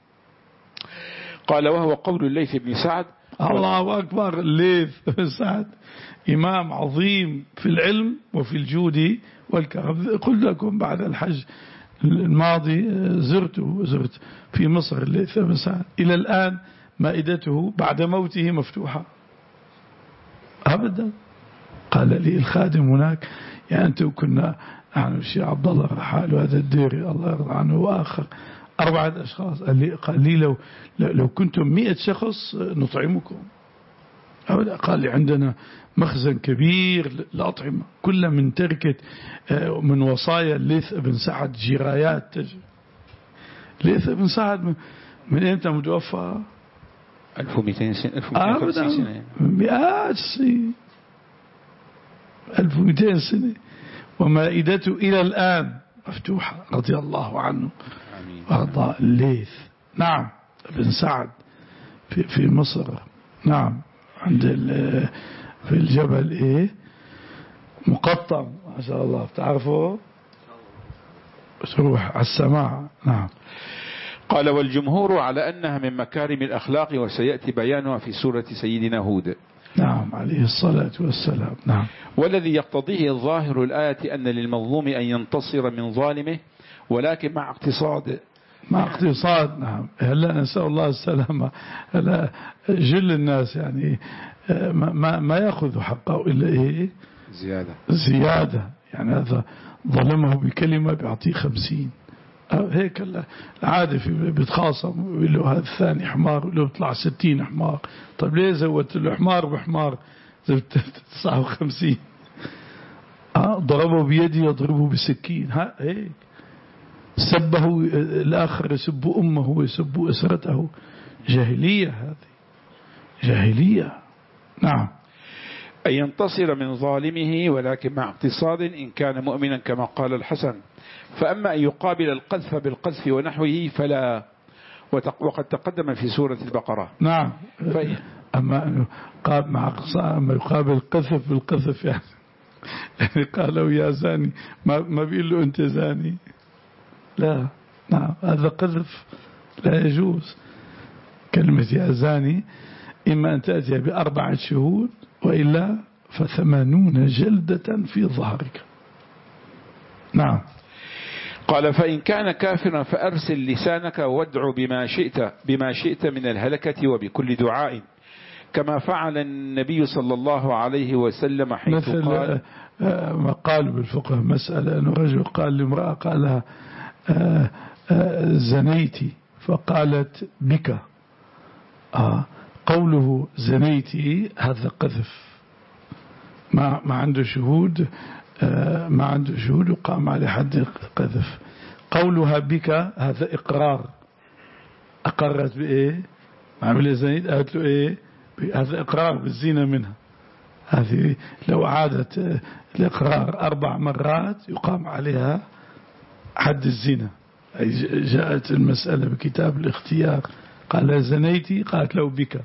قال وهو قول الليث بن سعد. الله أكبر. الليث بن سعد إمام عظيم في العلم وفي الجود والكرم. قلت لكم بعد الحج الماضي زرته زرت في مصر الليث بن سعد. إلى الآن مائدته بعد موته مفتوحة أبدا. قال لي الخادم هناك يعني أنتم كنا نحن الشيخ عبد الله الرحال وهذا الديري الله يرضى عنه وآخر أربعة أشخاص. قال لي, قال لي لو, لو كنتم مئة شخص نطعمكم أبدا. قال لي عندنا مخزن كبير للأطعمة كلها من تركة من وصايا الليث بن سعد جرايات تجي. الليث بن سعد من إمتى متوفى؟ ألف ومئتين سنة. ألف ومئتين وخمسين سنة. مئات سنة. ألف ومئتين سنة ومائدته إلى الآن مفتوحة رضي الله عنه وارضى الليث. نعم. بن سعد في في مصر. نعم. عند في الجبل ايه مقطم ما شاء الله تعرفوا تروح على السماع. نعم. قال والجمهور على أنها من مكارم الأخلاق وسيأتي بيانها في سورة سيدنا هود. نعم عليه الصلاة والسلام. نعم. والذي يقتضيه ظاهر الآية أن للمظلوم أن ينتصر من ظالمه ولكن مع اقتصاد. مع اقتصاد. نعم. هلا نسأل الله السلامة. هلا جل الناس يعني ما ما يأخذ حقه إلا إيه زيادة زيادة. يعني هذا ظلمه بكلمة بيعطيه خمسين هيك. العادة بيتخاصم ويقول له هذا الثاني حمار ويقول له بيطلع ستين حمار. طيب ليه زودت له حمار بحمار زودت تسعة وخمسين. ضربه بيدي يضربه بسكين. ها هيك. سبه الآخر يسب أمه ويسب أسرته. جاهلية هذه جاهلية. نعم. أن ينتصر من ظالمه ولكن مع اقتصاد إن كان مؤمنا كما قال الحسن. فأما أن يقابل القذف بالقذف ونحوه فلا. وقد تقدم في سورة البقرة. نعم. أما مع أما يقابل القذف بالقذف يعني يعني قالوا يا زاني ما ما بيقول له أنت زاني لا نعم هذا قذف لا يجوز. كلمة يا زاني إما أن تأتي بأربعة شهود وإلا فثمانون جلدة في ظهرك. نعم. قال فإن كان كافرا فأرسل لسانك وادع بما شئت بما شئت من الهلكة وبكل دعاء كما فعل النبي صلى الله عليه وسلم حيث مثل قال ما قال بالفقه مسألة أنه رجل قال لامرأة قال لها زنيتي فقالت بك. آه قوله زنيتي هذا قذف ما ما عنده شهود ما عنده شهود وقام على حد قذف. قولها بك هذا إقرار أقرت بإيه عمل زنيت قالت له إيه هذا إقرار بالزنا منها. هذه لو عادت الإقرار أربع مرات يقام عليها حد الزنا. جاءت المسألة بكتاب الاختيار قال زنيتي قالت له بك.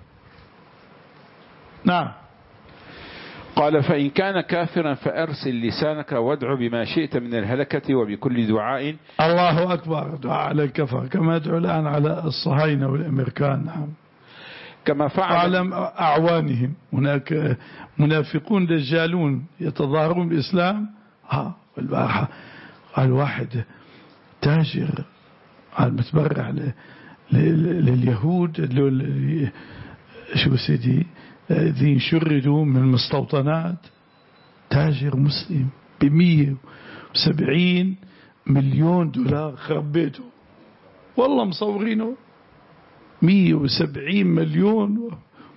نعم. قال فإن كان كافرا فأرسل لسانك وادع بما شئت من الهلكة وبكل دعاء. الله أكبر. دعاء على الكفر كما يدعو الآن على الصهاينة والأمريكان. نعم. كما فعل أعلم أعوانهم هناك منافقون دجالون يتظاهرون بالإسلام. ها البارحة قال واحد تاجر قال متبرع لليهود شو سيدي ذين شردوا من المستوطنات تاجر مسلم بمية وسبعين مليون دولار خرب بيته والله مصورينه مية وسبعين مليون.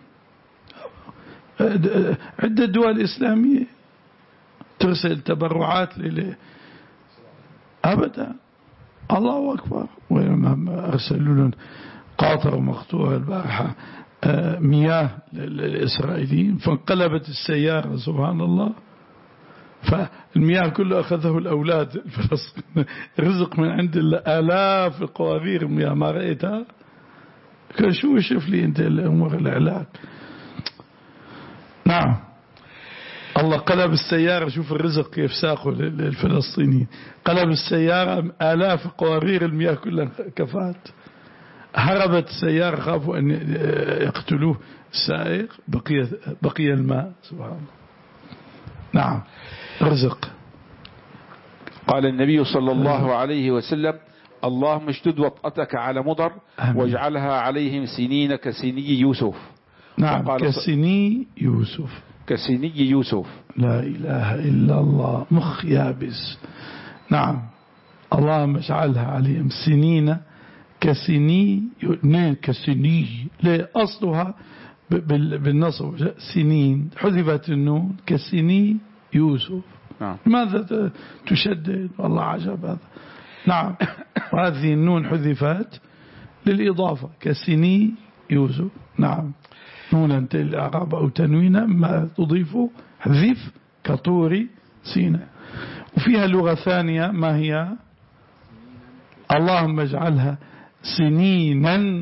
عدة دول إسلامية ترسل تبرعات لله أبدا. الله أكبر. وإنما أرسلوا لهم قاطر ومقطوع البارحة مياه للإسرائيليين فانقلبت السيارة سبحان الله فالمياه كله أخذه الأولاد الفلسطينيين رزق من عند الله آلاف القوارير المياه ما رأيتها. شو شوف لي أنت الأمور العلاج. نعم. الله قلب السيارة شوف الرزق كيف ساقه للفلسطينيين قلب السيارة آلاف قوارير المياه كلها كفات. هربت السيارة خافوا أن يقتلوه السائق بقي, بقي الماء سبحان الله. نعم رزق. قال النبي صلى الله عليه وسلم اللهم اشدد وطأتك على مضر واجعلها عليهم سنين كسني يوسف. نعم كسني يوسف كسني يوسف. لا إله إلا الله مخ يابس. نعم اللهم اجعلها عليهم سنين كسني كسني لا أصلها بالنصب سنين حذفت النون كسني يوسف. نعم. ماذا تشدد والله عجب هذا. نعم وهذه النون حذفت للإضافة كسني يوسف. نعم نونا الإعراب أو تنوينا ما تضيفه حذف كطور سيناء. وفيها لغة ثانية ما هي اللهم اجعلها سنينا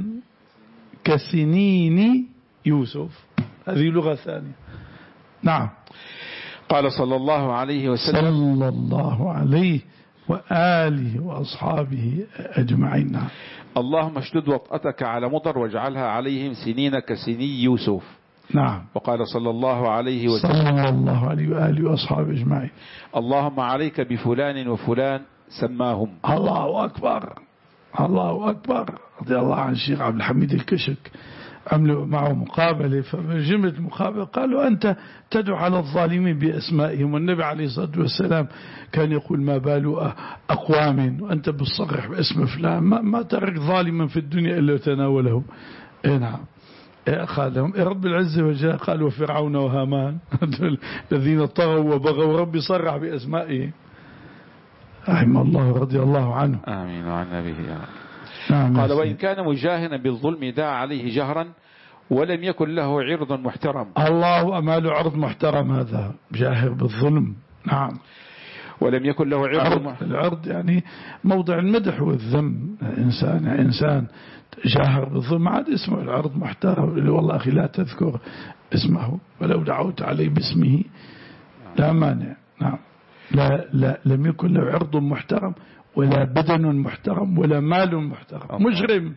كسنين يوسف. هذه لغة ثانية. نعم. قال صلى الله عليه وسلم صلى الله عليه وآله وأصحابه أجمعين. اللهم اشدد وطأتك على مضر واجعلها عليهم سنين كسني يوسف. نعم. وقال صلى الله عليه وسلم صلى الله عليه وآله وأصحابه أجمعين اللهم عليك بفلان وفلان سماهم. الله أكبر. الله أكبر. رضي الله عن الشيخ عبد الحميد الكشك عملوا معه مقابلة فمن جملة المقابلة قالوا أنت تدعو على الظالمين بأسمائهم والنبي عليه الصلاة والسلام كان يقول ما بال أقوام وأنت بتصرح باسم فلان ما, ما ترك ظالما في الدنيا إلا تناوله. إيه نعم قالهم رب العزة وجل قال وفرعون وهامان الذين طغوا وبغوا ربي صرح بأسمائهم. رحمه الله رضي الله عنه. آمين وعن نبيه. نعم. قال وإن كان مجاهرا بالظلم دعا عليه جهرا ولم يكن له عرض محترم. الله أما له عرض محترم هذا جاهر بالظلم. نعم. ولم يكن له عرض. عرض العرض يعني موضع المدح والذم. إنسان إنسان جاهر بالظلم عاد اسمه العرض محترم اللي والله أخي لا تذكر اسمه ولو دعوت عليه باسمه لا مانع. نعم. لا, لا لم يكن له عرض محترم ولا بدن محترم ولا مال محترم، مجرم.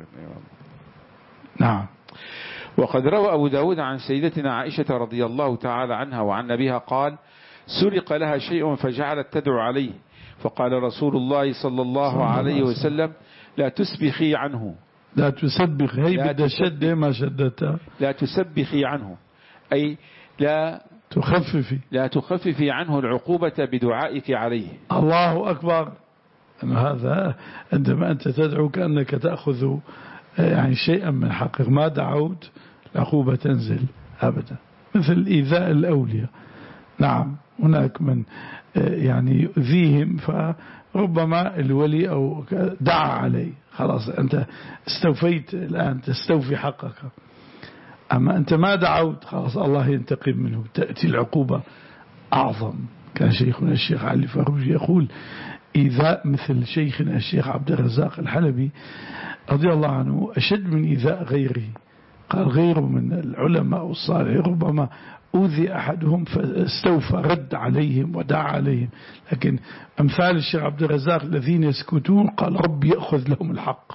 نعم. وقد روى أبو داود عن سيدتنا عائشة رضي الله تعالى عنها وعن نبيها قال: سرق لها شيء فجعلت تدعو عليه، فقال رسول الله صلى الله عليه وسلم: لا تسبخي عنه. لا تسبخ، هي بدها شد ما شدتها. لا تسبخي عنه أي لا تخففي لا تخففي عنه العقوبة بدعائك عليه. الله أكبر. هذا عندما أنت تدعو كأنك تأخذ يعني شيئا من حقك، ما دعوت العقوبة تنزل أبدا، مثل إيذاء الأولياء. نعم، هناك من يعني يؤذيهم فربما الولي أو دعا عليه، خلاص أنت استوفيت الآن، تستوفي حقك. أما أنت ما دعوت، خلاص الله ينتقم منه، تأتي العقوبة أعظم. كان شيخنا الشيخ علي فاروج يقول: إيذاء مثل شيخنا الشيخ عبد الرزاق الحلبي رضي الله عنه أشد من إيذاء غيره. قال غيره من العلماء الصالحين ربما أوذي أحدهم فاستوفى رد عليهم ودعا عليهم، لكن أمثال الشيخ عبد الرزاق الذين يسكتون قال رب يأخذ لهم الحق،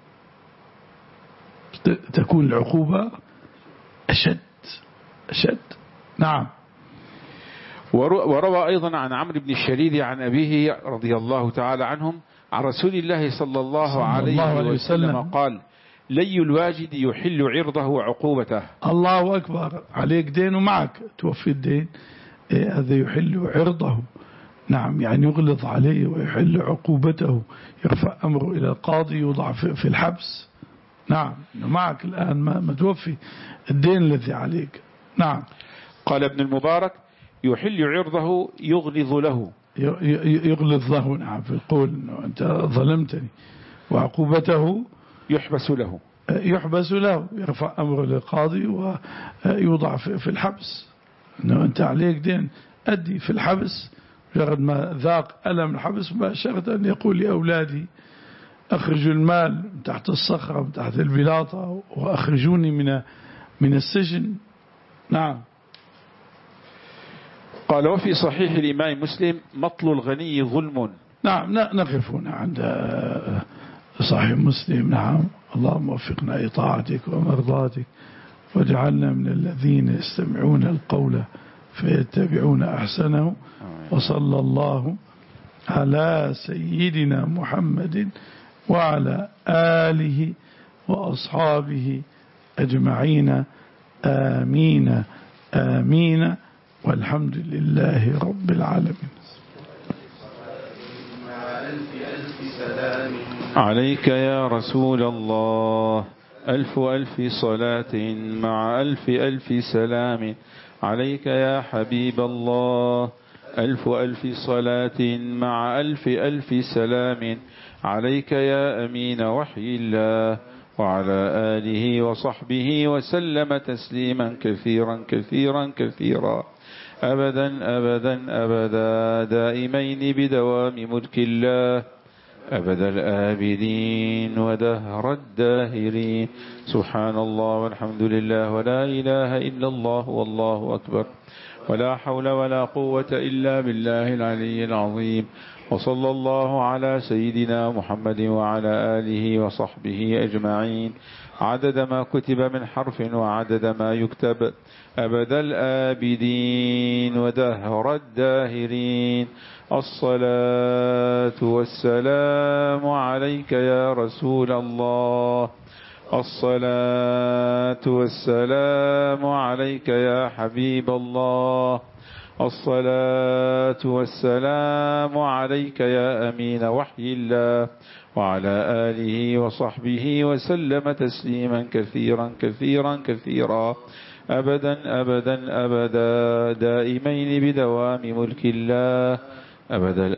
تكون العقوبة أشد أشد. نعم. وروى أيضا عن عمرو بن الشريد عن أبيه رضي الله تعالى عنهم عن رسول الله صلى الله عليه وسلم قال: لي الواجد يحل عرضه وعقوبته. الله أكبر. عليك دين ومعك توفي الدين، هذا يحل عرضه. نعم، يعني يغلظ عليه ويحل عقوبته، يرفع أمره إلى القاضي، يوضع في الحبس. نعم، معك الآن ما توفي الدين الذي عليك. نعم. قال ابن المبارك: يحل عرضه يغلظ له. يغلظ له. نعم، في القول أنه أنت ظلمتني، وعقوبته يحبس له. يحبس له، يرفع أمره للقاضي ويوضع في الحبس. أنه أنت عليك دين، أدي في الحبس. مجرد ما ذاق ألم الحبس مباشرة أن يقول لأولادي: أخرجوا المال من تحت الصخرة من تحت البلاطة وأخرجوني من من السجن. نعم. قال: وفي صحيح الإمام مسلم: مطل الغني ظلم. نعم، نقف هنا عند صحيح مسلم. نعم، اللهم وفقنا لطاعتك ومرضاتك، واجعلنا من الذين يستمعون القول فيتبعون أحسنه. وصلى الله على سيدنا محمد وعلى آله وأصحابه أجمعين. آمين آمين، والحمد لله رب العالمين. عليك يا رسول الله ألف ألف صلاة مع ألف ألف سلام. عليك يا حبيب الله ألف ألف صلاة مع ألف ألف سلام. عليك يا أمين وحي الله وعلى آله وصحبه وسلم تسليما كثيرا كثيرا كثيرا أبدا أبدا أبدا دائمين بدوام ملك الله أبد الآبدين ودهر الداهرين. سبحان الله والحمد لله ولا إله إلا الله والله أكبر، ولا حول ولا قوة إلا بالله العلي العظيم. وصلى الله على سيدنا محمد وعلى آله وصحبه أجمعين عدد ما كتب من حرف وعدد ما يكتب أبد الآبدين ودهر الداهرين. الصلاة والسلام عليك يا رسول الله، الصلاة والسلام عليك يا حبيب الله، الصلاة والسلام عليك يا أمين وحي الله وعلى آله وصحبه وسلم تسليما كثيرا كثيرا كثيرا أبدا أبدا أبدا دائمين بدوام ملك الله أبدا.